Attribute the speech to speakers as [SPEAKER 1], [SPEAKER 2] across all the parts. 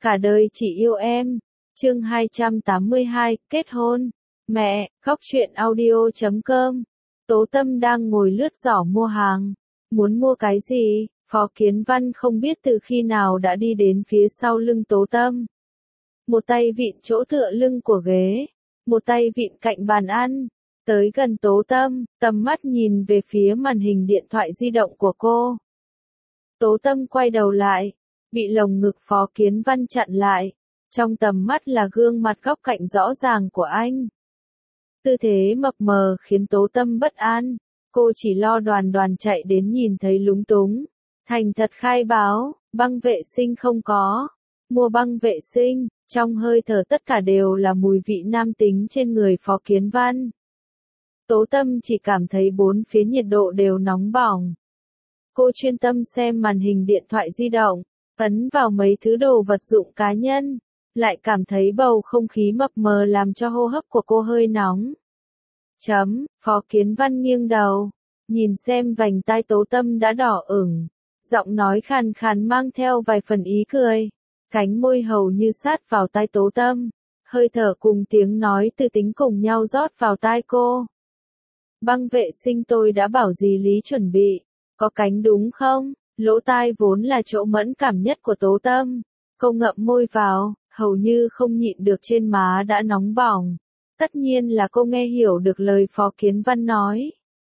[SPEAKER 1] cả đời chỉ yêu em. Chương 282, kết hôn. Mẹ, khóc chuyện audio.com. Tố Tâm đang ngồi lướt giỏ mua hàng. Muốn mua cái gì? Phó Kiến Văn không biết từ khi nào đã đi đến phía sau lưng Tố Tâm. Một tay vịn chỗ tựa lưng của ghế, một tay vịn cạnh bàn ăn. Tới gần Tố Tâm, tầm mắt nhìn về phía màn hình điện thoại di động của cô. Tố Tâm quay đầu lại, bị lồng ngực Phó Kiến Văn chặn lại. Trong tầm mắt là gương mặt góc cạnh rõ ràng của anh. Tư thế mập mờ khiến Tố Tâm bất an. Cô chỉ lo Đoàn Đoàn chạy đến nhìn thấy lúng túng. Thành thật khai báo, băng vệ sinh không có. Mua băng vệ sinh, trong hơi thở tất cả đều là mùi vị nam tính trên người Phó Kiến Văn. Tố Tâm chỉ cảm thấy bốn phía nhiệt độ đều nóng bỏng. Cô chuyên tâm xem màn hình điện thoại di động, ấn vào mấy thứ đồ vật dụng cá nhân, lại cảm thấy bầu không khí mập mờ làm cho hô hấp của cô hơi nóng. Phó Kiến Văn nghiêng đầu, nhìn xem vành tai Tố Tâm đã đỏ ửng, giọng nói khàn khàn mang theo vài phần ý cười, cánh môi hầu như sát vào tai Tố Tâm, hơi thở cùng tiếng nói từ tính cùng nhau rót vào tai cô. Băng vệ sinh tôi đã bảo dì Lý chuẩn bị, có cánh đúng không? Lỗ tai vốn là chỗ mẫn cảm nhất của Tố Tâm, cô ngậm môi vào, hầu như không nhịn được trên má đã nóng bỏng. Tất nhiên là cô nghe hiểu được lời Phó Kiến Văn nói.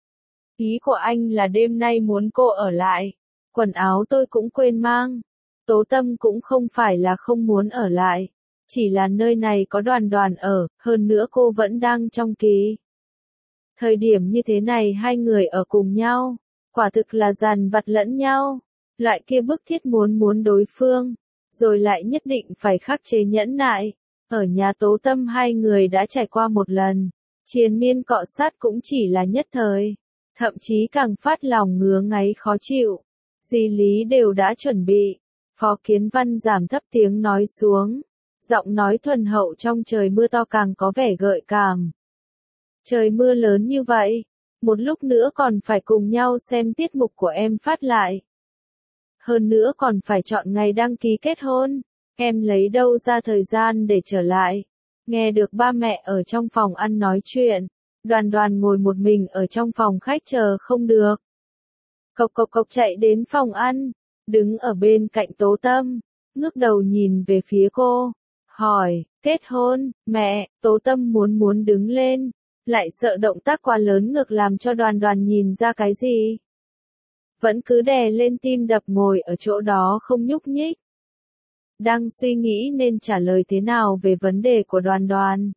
[SPEAKER 1] Ý của anh là đêm nay muốn cô ở lại, quần áo tôi cũng quên mang. Tố Tâm cũng không phải là không muốn ở lại, chỉ là nơi này có Đoàn Đoàn ở, hơn nữa cô vẫn đang trong kỳ. Thời điểm như thế này hai người ở cùng nhau, quả thực là dằn vặt lẫn nhau, loại kia bức thiết muốn đối phương, rồi lại nhất định phải khắc chế nhẫn nại. Ở nhà Tố Tâm hai người đã trải qua một lần, triền miên cọ sát cũng chỉ là nhất thời, thậm chí càng phát lòng ngứa ngáy khó chịu. Dì Lý đều đã chuẩn bị. Phó Kiến Văn giảm thấp tiếng nói xuống, giọng nói thuần hậu trong trời mưa to càng có vẻ gợi cảm. Trời mưa lớn như vậy, một lúc nữa còn phải cùng nhau xem tiết mục của em phát lại. Hơn nữa còn phải chọn ngày đăng ký kết hôn, em lấy đâu ra thời gian để trở lại. Nghe được ba mẹ ở trong phòng ăn nói chuyện, Đoàn Đoàn ngồi một mình ở trong phòng khách chờ không được. Cộc cộc cộc chạy đến phòng ăn, đứng ở bên cạnh Tố Tâm, ngước đầu nhìn về phía cô, hỏi, kết hôn, mẹ. Tố Tâm muốn đứng lên, lại sợ động tác quá lớn ngược làm cho Đoàn Đoàn nhìn ra cái gì. Vẫn cứ đè lên tim đập ngồi ở chỗ đó không nhúc nhích. Đang suy nghĩ nên trả lời thế nào về vấn đề của Đoàn Đoàn.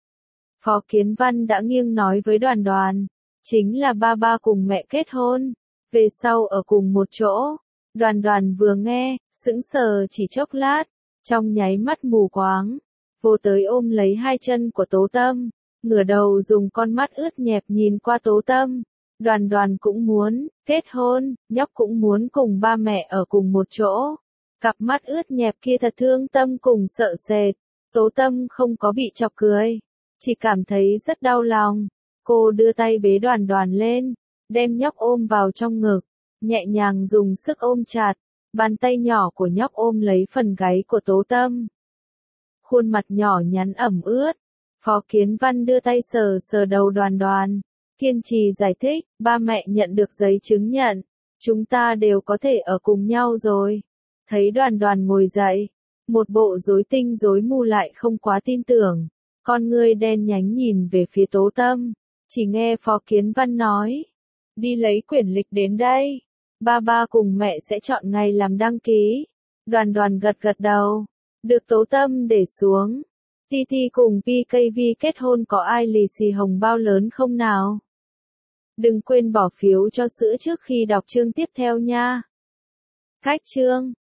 [SPEAKER 1] Phó Kiến Văn đã nghiêng nói với Đoàn Đoàn, chính là ba cùng mẹ kết hôn, về sau ở cùng một chỗ. Đoàn Đoàn vừa nghe, sững sờ chỉ chốc lát, trong nháy mắt mù quáng, vô tới ôm lấy hai chân của Tố Tâm, ngửa đầu dùng con mắt ướt nhẹp nhìn qua Tố Tâm. Đoàn Đoàn cũng muốn kết hôn, nhóc cũng muốn cùng ba mẹ ở cùng một chỗ. Cặp mắt ướt nhẹp kia thật thương tâm cùng sợ sệt. Tố Tâm không có bị chọc cười, chỉ cảm thấy rất đau lòng. Cô đưa tay bế Đoàn Đoàn lên, đem nhóc ôm vào trong ngực, nhẹ nhàng dùng sức ôm chặt. Bàn tay nhỏ của nhóc ôm lấy phần gáy của Tố Tâm. Khuôn mặt nhỏ nhắn ẩm ướt. Phó Kiến Văn đưa tay sờ đầu Đoàn Đoàn, kiên trì giải thích, ba mẹ nhận được giấy chứng nhận, chúng ta đều có thể ở cùng nhau rồi. Thấy Đoàn Đoàn ngồi dậy, một bộ rối tinh rối mù lại không quá tin tưởng, con ngươi đen nhánh nhìn về phía Tố Tâm, chỉ nghe Phó Kiến Văn nói, đi lấy quyển lịch đến đây, ba cùng mẹ sẽ chọn ngày làm đăng ký. Đoàn Đoàn gật đầu, được Tố Tâm để xuống. Titi cùng PKV kết hôn có ai lì xì hồng bao lớn không nào? Đừng quên bỏ phiếu cho sữa trước khi đọc chương tiếp theo nha. Cách chương